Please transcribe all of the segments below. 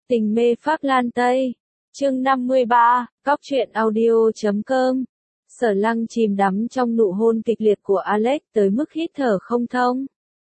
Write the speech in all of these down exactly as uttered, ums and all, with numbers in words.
Tình mê Pháp Lan Tây. Chương năm mươi ba, Cóc truyện audio chấm com. Sở Lăng chìm đắm trong nụ hôn kịch liệt của Alex tới mức hít thở không thông.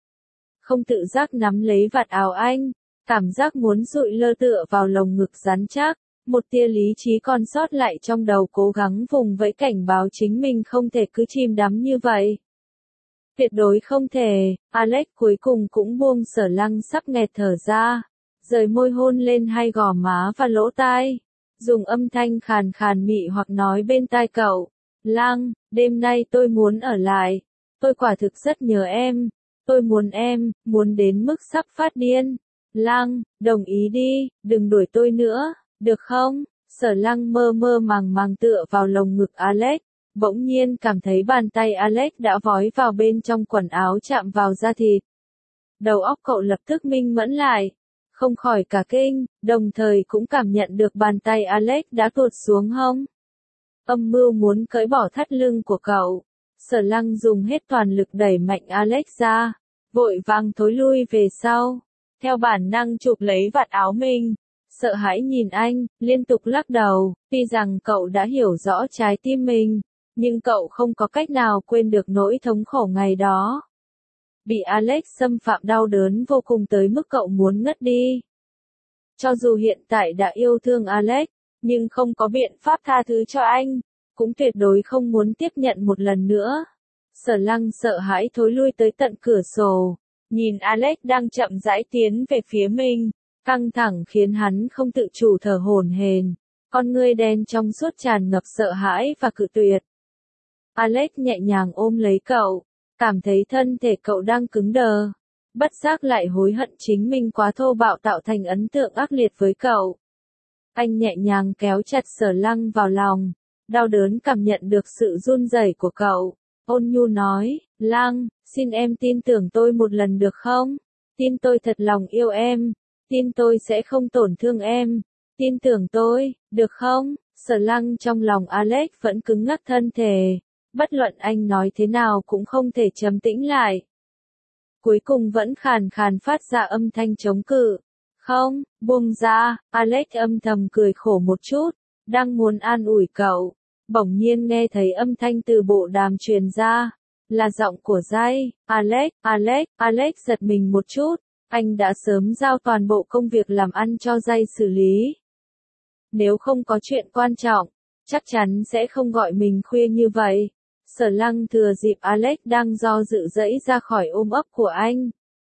Không tự giác nắm lấy vạt áo anh, cảm giác muốn dụi lơ tựa vào lồng ngực rắn chắc, một tia lý trí còn sót lại trong đầu cố gắng vùng vẫy cảnh báo chính mình không thể cứ chìm đắm như vậy. Tuyệt đối không thể, Alex cuối cùng cũng buông Sở Lăng sắp nghẹt thở ra, rời môi hôn lên hai gò má và lỗ tai, dùng âm thanh khàn khàn mị hoặc nói bên tai cậu, Lăng, đêm nay tôi muốn ở lại, tôi quả thực rất nhớ em, tôi muốn em, muốn đến mức sắp phát điên, Lăng, đồng ý đi, đừng đuổi tôi nữa, được không? Sở Lăng mơ mơ màng màng tựa vào lồng ngực Alex, bỗng nhiên cảm thấy bàn tay Alex đã vói vào bên trong quần áo chạm vào da thịt. Đầu óc cậu lập tức minh mẫn lại, không khỏi cả kinh, đồng thời cũng cảm nhận được bàn tay Alex đã tuột xuống hông. Âm mưu muốn cởi bỏ thắt lưng của cậu. Sở Lăng dùng hết toàn lực đẩy mạnh Alex ra, vội vàng thối lui về sau, theo bản năng chụp lấy vạt áo mình. Sợ hãi nhìn anh, liên tục lắc đầu, tuy rằng cậu đã hiểu rõ trái tim mình, nhưng cậu không có cách nào quên được nỗi thống khổ ngày đó. Bị Alex xâm phạm đau đớn vô cùng tới mức cậu muốn ngất đi. Cho dù hiện tại đã yêu thương Alex, nhưng không có biện pháp tha thứ cho anh, cũng tuyệt đối không muốn tiếp nhận một lần nữa. Sở Lăng sợ hãi thối lui tới tận cửa sổ, nhìn Alex đang chậm rãi tiến về phía mình, căng thẳng khiến hắn không tự chủ thở hổn hển, con ngươi đen trong suốt tràn ngập sợ hãi và cự tuyệt. Alex nhẹ nhàng ôm lấy cậu, cảm thấy thân thể cậu đang cứng đờ, bất giác lại hối hận chính mình quá thô bạo tạo thành ấn tượng ác liệt với cậu. Anh nhẹ nhàng kéo chặt Sở Lăng vào lòng, đau đớn cảm nhận được sự run rẩy của cậu, ôn nhu nói, Lăng, xin em tin tưởng tôi một lần được không? Tin tôi thật lòng yêu em, tin tôi sẽ không tổn thương em, tin tưởng tôi, được không? Sở Lăng trong lòng Alex vẫn cứng ngắc thân thể, bất luận anh nói thế nào cũng không thể trầm tĩnh lại. Cuối cùng vẫn khàn khàn phát ra âm thanh chống cự. Không, buông ra, Alex âm thầm cười khổ một chút, đang muốn an ủi cậu, bỗng nhiên nghe thấy âm thanh từ bộ đàm truyền ra, là giọng của Jay. Alex, Alex, Alex giật mình một chút, anh đã sớm giao toàn bộ công việc làm ăn cho Jay xử lý. Nếu không có chuyện quan trọng, chắc chắn sẽ không gọi mình khuya như vậy. Sở Lăng thừa dịp Alex đang do dự dẫy ra khỏi ôm ấp của anh,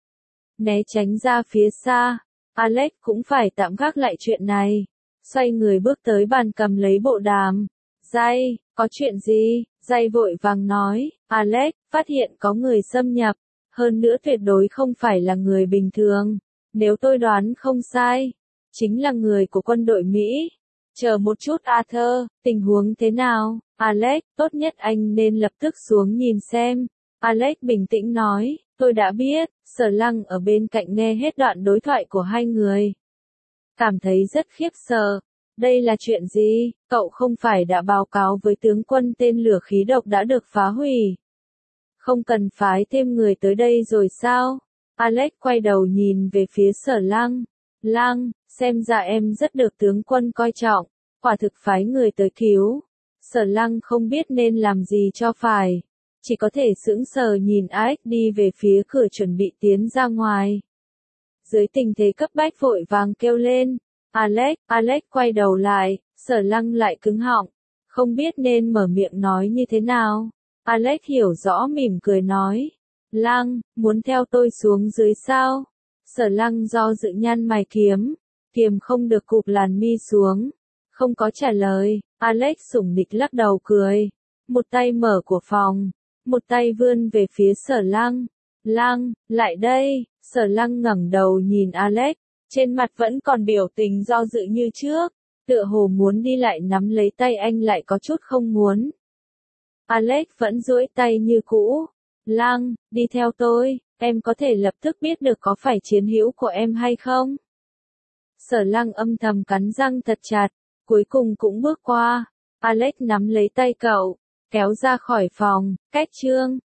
né tránh ra phía xa. Alex cũng phải tạm gác lại chuyện này, xoay người bước tới bàn cầm lấy bộ đàm. Jay, có chuyện gì? Jay vội vàng nói, Alex, phát hiện có người xâm nhập, hơn nữa tuyệt đối không phải là người bình thường, nếu tôi đoán không sai, chính là người của quân đội Mỹ. Chờ một chút Arthur, tình huống thế nào? Alex, tốt nhất anh nên lập tức xuống nhìn xem. Alex bình tĩnh nói, tôi đã biết. Sở Lăng ở bên cạnh nghe hết đoạn đối thoại của hai người, cảm thấy rất khiếp sợ. Đây là chuyện gì? Cậu không phải đã báo cáo với tướng quân tên lửa khí độc đã được phá hủy? Không cần phái thêm người tới đây rồi sao? Alex quay đầu nhìn về phía Sở Lăng. Lăng, xem ra em rất được tướng quân coi trọng, quả thực phái người tới cứu. Sở Lăng không biết nên làm gì cho phải, chỉ có thể sững sờ nhìn Alex đi về phía cửa chuẩn bị tiến ra ngoài. Dưới tình thế cấp bách vội vàng kêu lên, Alex, Alex quay đầu lại, Sở Lăng lại cứng họng, không biết nên mở miệng nói như thế nào. Alex hiểu rõ mỉm cười nói, Lăng, muốn theo tôi xuống dưới sao? Sở Lăng do dự nhăn mày kiếm, kiềm không được cụp làn mi xuống, không có trả lời. Alex sủng nịch lắc đầu cười, một tay mở của phòng, một tay vươn về phía Sở Lăng. Lăng, lại đây. Sở Lăng ngẩng đầu nhìn Alex, trên mặt vẫn còn biểu tình do dự như trước, tựa hồ muốn đi lại nắm lấy tay anh lại có chút không muốn. Alex vẫn duỗi tay như cũ. Lăng, đi theo tôi, em có thể lập tức biết được có phải chiến hữu của em hay không? Sở Lăng âm thầm cắn răng thật chặt, cuối cùng cũng bước qua. Alex nắm lấy tay cậu, kéo ra khỏi phòng, cách chương.